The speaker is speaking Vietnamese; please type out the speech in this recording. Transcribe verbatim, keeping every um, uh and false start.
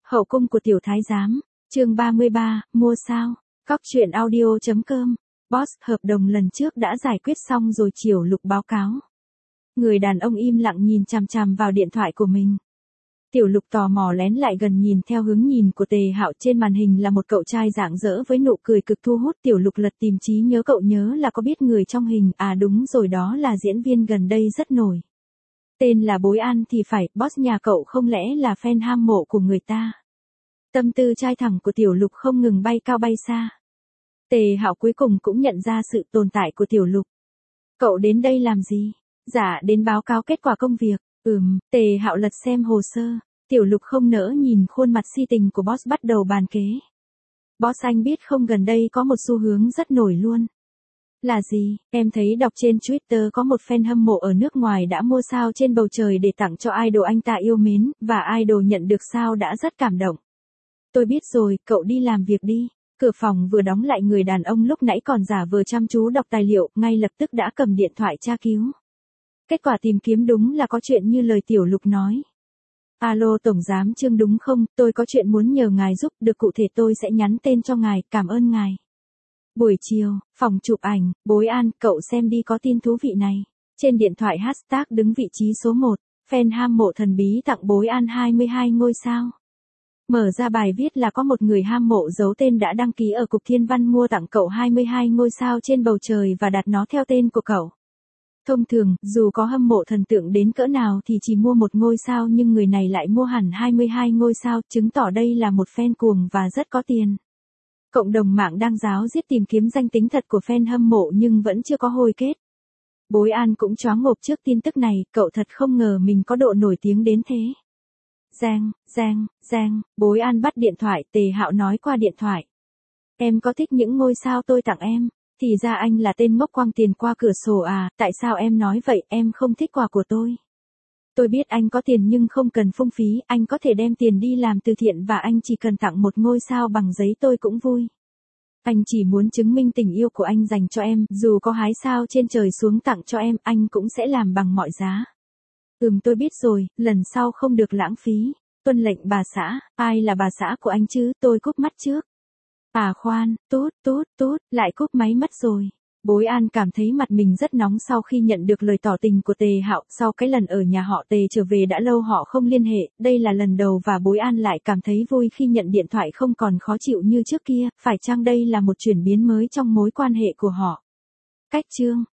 Hậu cung của tiểu thái giám, chương ba mươi ba, mua sao? Cóc truyện audio chấm com. Boss, hợp đồng lần trước đã giải quyết xong rồi, Tiểu Lục báo cáo. Người đàn ông im lặng nhìn chằm chằm vào điện thoại của mình. Tiểu Lục tò mò lén lại gần nhìn theo hướng nhìn của Tề Hạo, trên màn hình là một cậu trai rạng rỡ với nụ cười cực thu hút. Tiểu Lục lật tìm trí nhớ, cậu nhớ là có biết người trong hình, à đúng rồi, đó là diễn viên gần đây rất nổi. Tên là Bối An thì phải, boss nhà cậu không lẽ là fan hâm mộ của người ta. Tâm tư trai thẳng của Tiểu Lục không ngừng bay cao bay xa. Tề Hạo cuối cùng cũng nhận ra sự tồn tại của Tiểu Lục. Cậu đến đây làm gì? Dạ, đến báo cáo kết quả công việc. Ừm, Tề Hạo lật xem hồ sơ. Tiểu Lục không nỡ nhìn khuôn mặt si tình của boss, bắt đầu bàn kế. Boss, anh biết không, gần đây có một xu hướng rất nổi luôn. Là gì? Em thấy đọc trên Twitter có một fan hâm mộ ở nước ngoài đã mua sao trên bầu trời để tặng cho idol anh ta yêu mến, và idol nhận được sao đã rất cảm động. Tôi biết rồi, cậu đi làm việc đi. Cửa phòng vừa đóng lại, người đàn ông lúc nãy còn giả vờ chăm chú đọc tài liệu, ngay lập tức đã cầm điện thoại tra cứu. Kết quả tìm kiếm đúng là có chuyện như lời Tiểu Lục nói. Alo Tổng Giám Trương đúng không, tôi có chuyện muốn nhờ ngài giúp, được cụ thể tôi sẽ nhắn tên cho ngài, cảm ơn ngài. Buổi chiều, phòng chụp ảnh, Bối An, cậu xem đi, có tin thú vị này. Trên điện thoại hashtag đứng vị trí số một, fan hâm mộ thần bí tặng Bối An hai mươi hai ngôi sao. Mở ra bài viết là có một người hâm mộ giấu tên đã đăng ký ở Cục Thiên văn mua tặng cậu hai mươi hai ngôi sao trên bầu trời và đặt nó theo tên của cậu. Thông thường, dù có hâm mộ thần tượng đến cỡ nào thì chỉ mua một ngôi sao, nhưng người này lại mua hẳn hai mươi hai ngôi sao, chứng tỏ đây là một fan cuồng và rất có tiền. Cộng đồng mạng đang ráo riết tìm kiếm danh tính thật của fan hâm mộ nhưng vẫn chưa có hồi kết. Bối An cũng choáng ngộp trước tin tức này, cậu thật không ngờ mình có độ nổi tiếng đến thế. Giang, Giang, Giang, Bối An bắt điện thoại, Tề Hạo nói qua điện thoại. Em có thích những ngôi sao tôi tặng em? Thì ra anh là tên ngốc quăng tiền qua cửa sổ à, tại sao em nói vậy, em không thích quà của tôi. Tôi biết anh có tiền nhưng không cần phung phí, anh có thể đem tiền đi làm từ thiện và anh chỉ cần tặng một ngôi sao bằng giấy tôi cũng vui. Anh chỉ muốn chứng minh tình yêu của anh dành cho em, dù có hái sao trên trời xuống tặng cho em, anh cũng sẽ làm bằng mọi giá. Ừm, tôi biết rồi, lần sau không được lãng phí. Tuân lệnh bà xã. Ai là bà xã của anh chứ? Tôi cúp mắt trước. À khoan, tút, tút, tút, lại cúp máy mất rồi. Bối An cảm thấy mặt mình rất nóng sau khi nhận được lời tỏ tình của Tề Hạo. Sau cái lần ở nhà họ Tề trở về đã lâu họ không liên hệ, đây là lần đầu và Bối An lại cảm thấy vui khi nhận điện thoại không còn khó chịu như trước kia, phải chăng đây là một chuyển biến mới trong mối quan hệ của họ. Cách chương